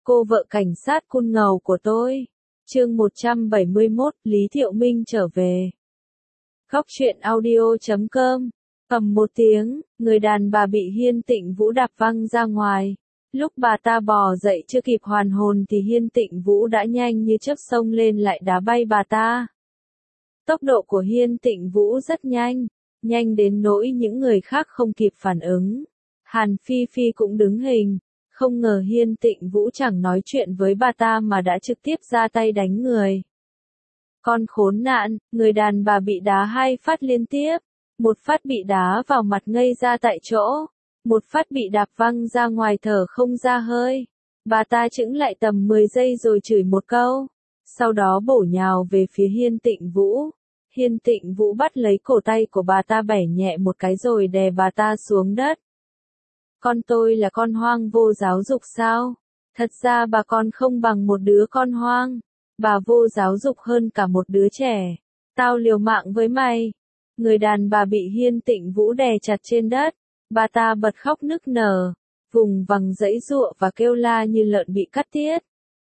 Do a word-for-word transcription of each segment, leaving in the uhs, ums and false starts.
Cô vợ cảnh sát cun ngầu của tôi. Chương một trăm bảy mươi mốt, Lý Thiệu Minh trở về. Góc truyện audio chấm com. Ầm một tiếng, người đàn bà bị Hiên Tịnh Vũ đạp văng ra ngoài. Lúc bà ta bò dậy chưa kịp hoàn hồn thì Hiên Tịnh Vũ đã nhanh như chớp xông lên lại đá bay bà ta. Tốc độ của Hiên Tịnh Vũ rất nhanh, nhanh đến nỗi những người khác không kịp phản ứng. Hàn Phi Phi cũng đứng hình, không ngờ Hiên Tịnh Vũ chẳng nói chuyện với bà ta mà đã trực tiếp ra tay đánh người. Con khốn nạn, người đàn bà bị đá hai phát liên tiếp, một phát bị đá vào mặt ngây ra tại chỗ, một phát bị đạp văng ra ngoài thở không ra hơi. Bà ta chững lại tầm mười giây rồi chửi một câu, sau đó bổ nhào về phía Hiên Tịnh Vũ. Hiên Tịnh Vũ bắt lấy cổ tay của bà ta bẻ nhẹ một cái rồi đè bà ta xuống đất. Con tôi là con hoang vô giáo dục sao? Thật ra bà con không bằng một đứa con hoang. Bà vô giáo dục hơn cả một đứa trẻ. Tao liều mạng với mày. Người đàn bà bị Hiên Tịnh Vũ đè chặt trên đất. Bà ta bật khóc nức nở, vùng vằng giãy giụa và kêu la như lợn bị cắt tiết.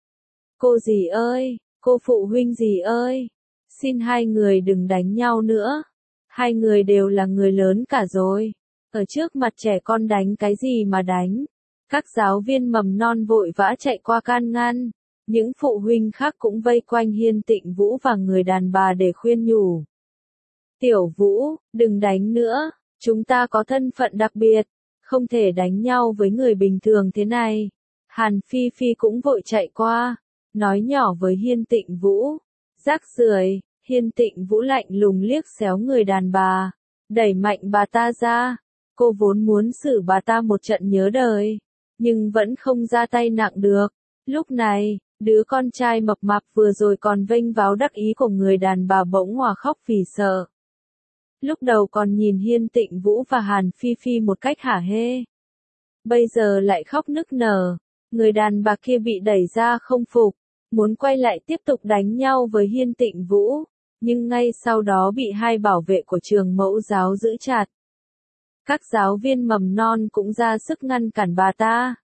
Cô dì ơi, cô phụ huynh dì ơi, xin hai người đừng đánh nhau nữa. Hai người đều là người lớn cả rồi. Ở trước mặt trẻ con đánh cái gì mà đánh. Các giáo viên mầm non vội vã chạy qua can ngăn. Những phụ huynh khác cũng vây quanh Hiên Tịnh Vũ và người đàn bà để khuyên nhủ. Tiểu Vũ, đừng đánh nữa. Chúng ta có thân phận đặc biệt. Không thể đánh nhau với người bình thường thế này. Hàn Phi Phi cũng vội chạy qua. Nói nhỏ với Hiên Tịnh Vũ. Rác rưởi. Hiên Tịnh Vũ lạnh lùng liếc xéo người đàn bà. Đẩy mạnh bà ta ra. Cô vốn muốn xử bà ta một trận nhớ đời, nhưng vẫn không ra tay nặng được. Lúc này, đứa con trai mập mạp vừa rồi còn vênh váo đắc ý của người đàn bà bỗng òa khóc vì sợ. Lúc đầu còn nhìn Hiên Tịnh Vũ và Hàn Phi Phi một cách hả hê. Bây giờ lại khóc nức nở. Người đàn bà kia bị đẩy ra không phục, muốn quay lại tiếp tục đánh nhau với Hiên Tịnh Vũ, nhưng ngay sau đó bị hai bảo vệ của trường mẫu giáo giữ chặt. Các giáo viên mầm non cũng ra sức ngăn cản bà ta.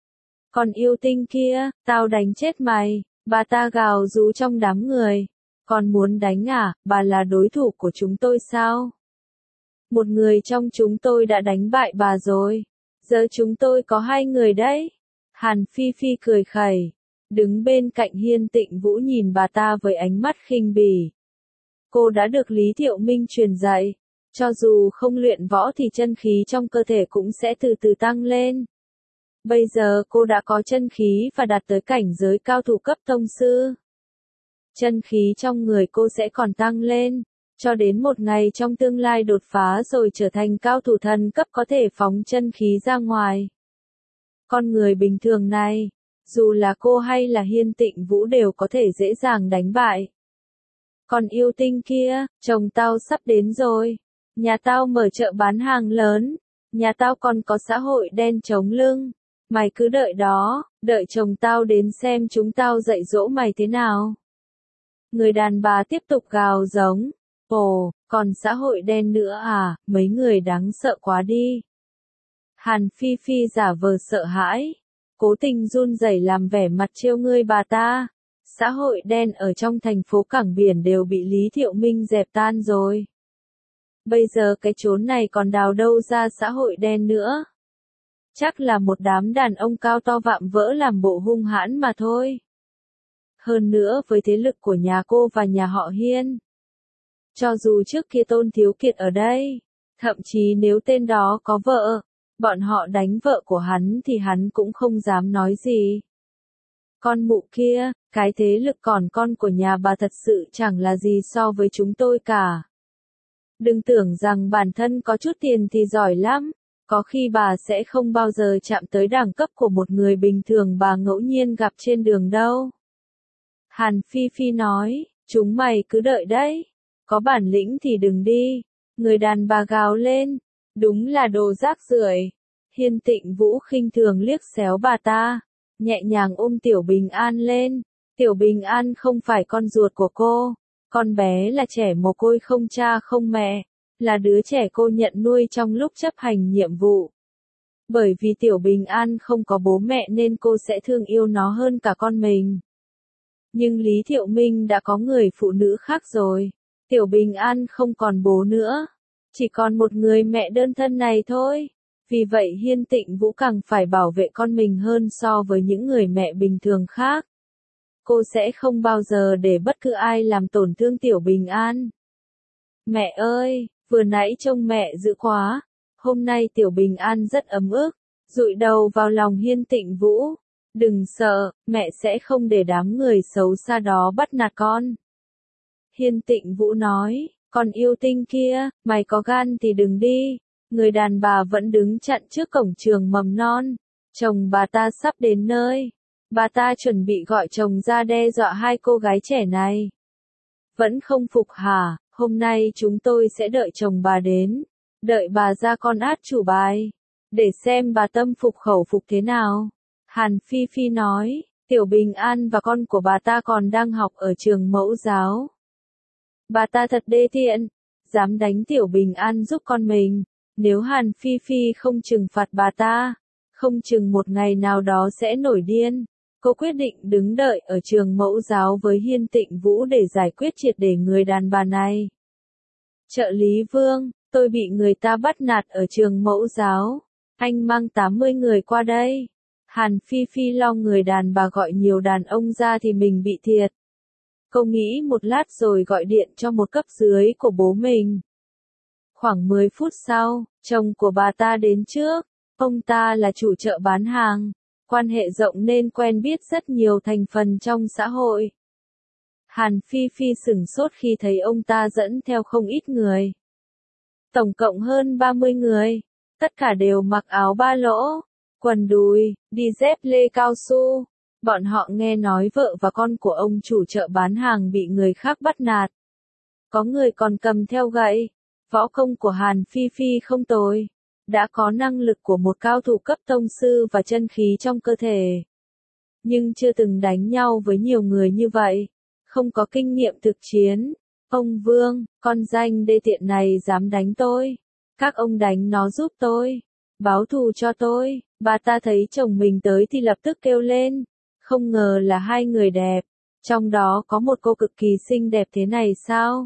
Còn yêu tinh kia, tao đánh chết mày, bà ta gào rú trong đám người. Còn muốn đánh à, bà là đối thủ của chúng tôi sao? Một người trong chúng tôi đã đánh bại bà rồi. Giờ chúng tôi có hai người đấy. Hàn Phi Phi cười khẩy, đứng bên cạnh Hiên Tịnh Vũ nhìn bà ta với ánh mắt khinh bỉ. Cô đã được Lý Thiệu Minh truyền dạy. Cho dù không luyện võ thì chân khí trong cơ thể cũng sẽ từ từ tăng lên. Bây giờ cô đã có chân khí và đạt tới cảnh giới cao thủ cấp tông sư. Chân khí trong người cô sẽ còn tăng lên, cho đến một ngày trong tương lai đột phá rồi trở thành cao thủ thần cấp có thể phóng chân khí ra ngoài. Con người bình thường này, dù là cô hay là Hiên Tịnh Vũ đều có thể dễ dàng đánh bại. Còn yêu tinh kia, chồng tao sắp đến rồi. Nhà tao mở chợ bán hàng lớn, nhà tao còn có xã hội đen chống lưng. Mày cứ đợi đó, đợi chồng tao đến xem chúng tao dạy dỗ mày thế nào. Người đàn bà tiếp tục gào giống. Ồ, còn xã hội đen nữa à, mấy người đáng sợ quá đi. Hàn Phi Phi giả vờ sợ hãi, cố tình run rẩy làm vẻ mặt trêu ngươi bà ta. Xã hội đen ở trong thành phố Cảng Biển đều bị Lý Thiệu Minh dẹp tan rồi. Bây giờ cái chốn này còn đào đâu ra xã hội đen nữa. Chắc là một đám đàn ông cao to vạm vỡ làm bộ hung hãn mà thôi. Hơn nữa với thế lực của nhà cô và nhà họ Hiên. Cho dù trước kia Tôn Thiếu Kiệt ở đây, thậm chí nếu tên đó có vợ, bọn họ đánh vợ của hắn thì hắn cũng không dám nói gì. Con mụ kia, cái thế lực còn con của nhà bà thật sự chẳng là gì so với chúng tôi cả. Đừng tưởng rằng bản thân có chút tiền thì giỏi lắm, có khi bà sẽ không bao giờ chạm tới đẳng cấp của một người bình thường bà ngẫu nhiên gặp trên đường đâu. Hàn Phi Phi nói, chúng mày cứ đợi đấy, có bản lĩnh thì đừng đi. Người đàn bà gào lên, đúng là đồ rác rưởi. Hiên Tịnh Vũ khinh thường liếc xéo bà ta, nhẹ nhàng ôm Tiểu Bình An lên. Tiểu Bình An không phải con ruột của cô. Con bé là trẻ mồ côi không cha không mẹ, là đứa trẻ cô nhận nuôi trong lúc chấp hành nhiệm vụ. Bởi vì Tiểu Bình An không có bố mẹ nên cô sẽ thương yêu nó hơn cả con mình. Nhưng Lý Thiệu Minh đã có người phụ nữ khác rồi. Tiểu Bình An không còn bố nữa. Chỉ còn một người mẹ đơn thân này thôi. Vì vậy Hiên Tịnh Vũ càng phải bảo vệ con mình hơn so với những người mẹ bình thường khác. Cô sẽ không bao giờ để bất cứ ai làm tổn thương Tiểu Bình An. Mẹ ơi, vừa nãy trông mẹ dữ quá. Hôm nay Tiểu Bình An rất ấm ức, dụi đầu vào lòng Hiên Tịnh Vũ. Đừng sợ, mẹ sẽ không để đám người xấu xa đó bắt nạt con. Hiên Tịnh Vũ nói, con yêu tinh kia, mày có gan thì đừng đi. Người đàn bà vẫn đứng chặn trước cổng trường mầm non. Chồng bà ta sắp đến nơi. Bà ta chuẩn bị gọi chồng ra đe dọa hai cô gái trẻ này. Vẫn không phục hả? Hôm nay chúng tôi sẽ đợi chồng bà đến. Đợi bà ra con át chủ bài. Để xem bà tâm phục khẩu phục thế nào. Hàn Phi Phi nói, Tiểu Bình An và con của bà ta còn đang học ở trường mẫu giáo. Bà ta thật đê tiện, dám đánh Tiểu Bình An giúp con mình. Nếu Hàn Phi Phi không trừng phạt bà ta, không chừng một ngày nào đó sẽ nổi điên. Cô quyết định đứng đợi ở trường mẫu giáo với Hiên Tịnh Vũ để giải quyết triệt để người đàn bà này. Trợ lý Vương, tôi bị người ta bắt nạt ở trường mẫu giáo. Anh mang tám mươi người qua đây. Hàn Phi Phi lo người đàn bà gọi nhiều đàn ông ra thì mình bị thiệt. Cô nghĩ một lát rồi gọi điện cho một cấp dưới của bố mình. Khoảng mười phút sau, chồng của bà ta đến trước. Ông ta là chủ chợ bán hàng, quan hệ rộng nên quen biết rất nhiều thành phần trong xã hội. Hàn Phi Phi sửng sốt khi thấy ông ta dẫn theo không ít người. Tổng cộng hơn ba mươi người, tất cả đều mặc áo ba lỗ, quần đùi, đi dép lê cao su. Bọn họ nghe nói vợ và con của ông chủ chợ bán hàng bị người khác bắt nạt. Có người còn cầm theo gậy. Võ công của Hàn Phi Phi không tồi. Đã có năng lực của một cao thủ cấp tông sư và chân khí trong cơ thể. Nhưng chưa từng đánh nhau với nhiều người như vậy. Không có kinh nghiệm thực chiến. Ông Vương, con danh đê tiện này dám đánh tôi. Các ông đánh nó giúp tôi. Báo thù cho tôi. Bà ta thấy chồng mình tới thì lập tức kêu lên. Không ngờ là hai người đẹp. Trong đó có một cô cực kỳ xinh đẹp thế này sao?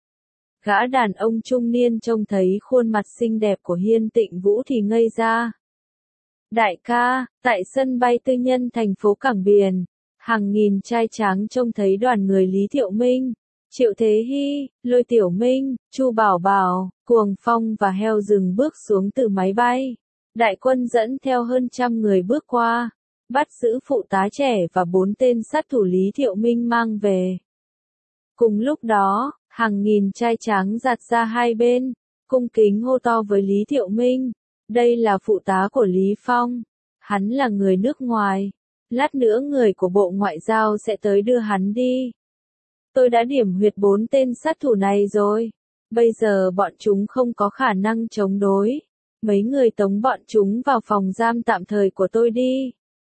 Gã đàn ông trung niên trông thấy khuôn mặt xinh đẹp của Hiên Tịnh Vũ thì ngây ra. Đại ca, tại sân bay tư nhân thành phố Cảng Biển, hàng nghìn trai tráng trông thấy đoàn người Lý Thiệu Minh, Triệu Thế Hy, Lôi Tiểu Minh, Chu Bảo Bảo, Cuồng Phong và Heo Rừng bước xuống từ máy bay. Đại quân dẫn theo hơn trăm người bước qua, bắt giữ phụ tá trẻ và bốn tên sát thủ Lý Thiệu Minh mang về. Cùng lúc đó, hàng nghìn trai tráng giạt ra hai bên, cung kính hô to với Lý Thiệu Minh. Đây là phụ tá của Lý Phong. Hắn là người nước ngoài. Lát nữa người của Bộ Ngoại giao sẽ tới đưa hắn đi. Tôi đã điểm huyệt bốn tên sát thủ này rồi. Bây giờ bọn chúng không có khả năng chống đối. Mấy người tống bọn chúng vào phòng giam tạm thời của tôi đi.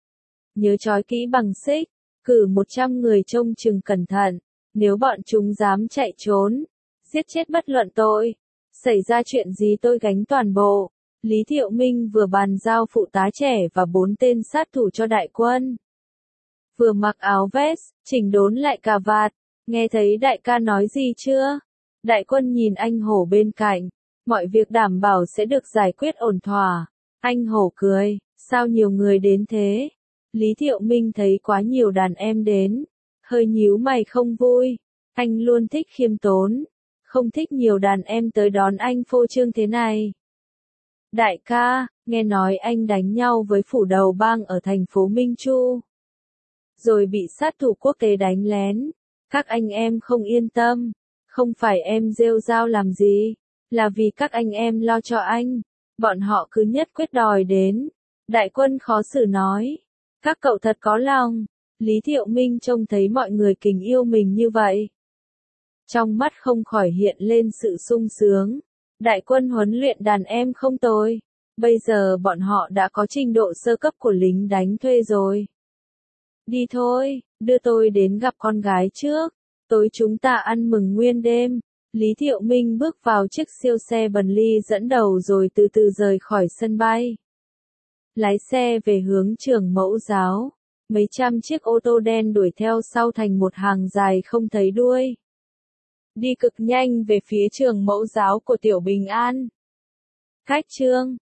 Nhớ trói kỹ bằng xích, cử một trăm người trông chừng cẩn thận. Nếu bọn chúng dám chạy trốn, giết chết bất luận tội, xảy ra chuyện gì tôi gánh toàn bộ. Lý Thiệu Minh vừa bàn giao phụ tá trẻ và bốn tên sát thủ cho đại quân. Vừa mặc áo vest, chỉnh đốn lại cà vạt, nghe thấy đại ca nói gì chưa? Đại quân nhìn anh hổ bên cạnh, mọi việc đảm bảo sẽ được giải quyết ổn thỏa. Anh hổ cười, sao nhiều người đến thế? Lý Thiệu Minh thấy quá nhiều đàn em đến. Hơi nhíu mày không vui, anh luôn thích khiêm tốn, không thích nhiều đàn em tới đón anh phô trương thế này. Đại ca, nghe nói anh đánh nhau với phủ đầu bang ở thành phố Minh Chu. Rồi bị sát thủ quốc tế đánh lén, các anh em không yên tâm, không phải em rêu rao làm gì, là vì các anh em lo cho anh, bọn họ cứ nhất quyết đòi đến. Đại quân khó xử nói, các cậu thật có lòng. Lý Thiệu Minh trông thấy mọi người kính yêu mình như vậy. Trong mắt không khỏi hiện lên sự sung sướng. Đại quân huấn luyện đàn em không tồi. Bây giờ bọn họ đã có trình độ sơ cấp của lính đánh thuê rồi. Đi thôi, đưa tôi đến gặp con gái trước. Tối chúng ta ăn mừng nguyên đêm. Lý Thiệu Minh bước vào chiếc siêu xe Bentley dẫn đầu rồi từ từ rời khỏi sân bay. lái xe về hướng trường mẫu giáo. Mấy trăm chiếc ô tô đen đuổi theo sau thành một hàng dài không thấy đuôi. Đi cực nhanh về phía trường mẫu giáo của Tiểu Bình An. Khách trương,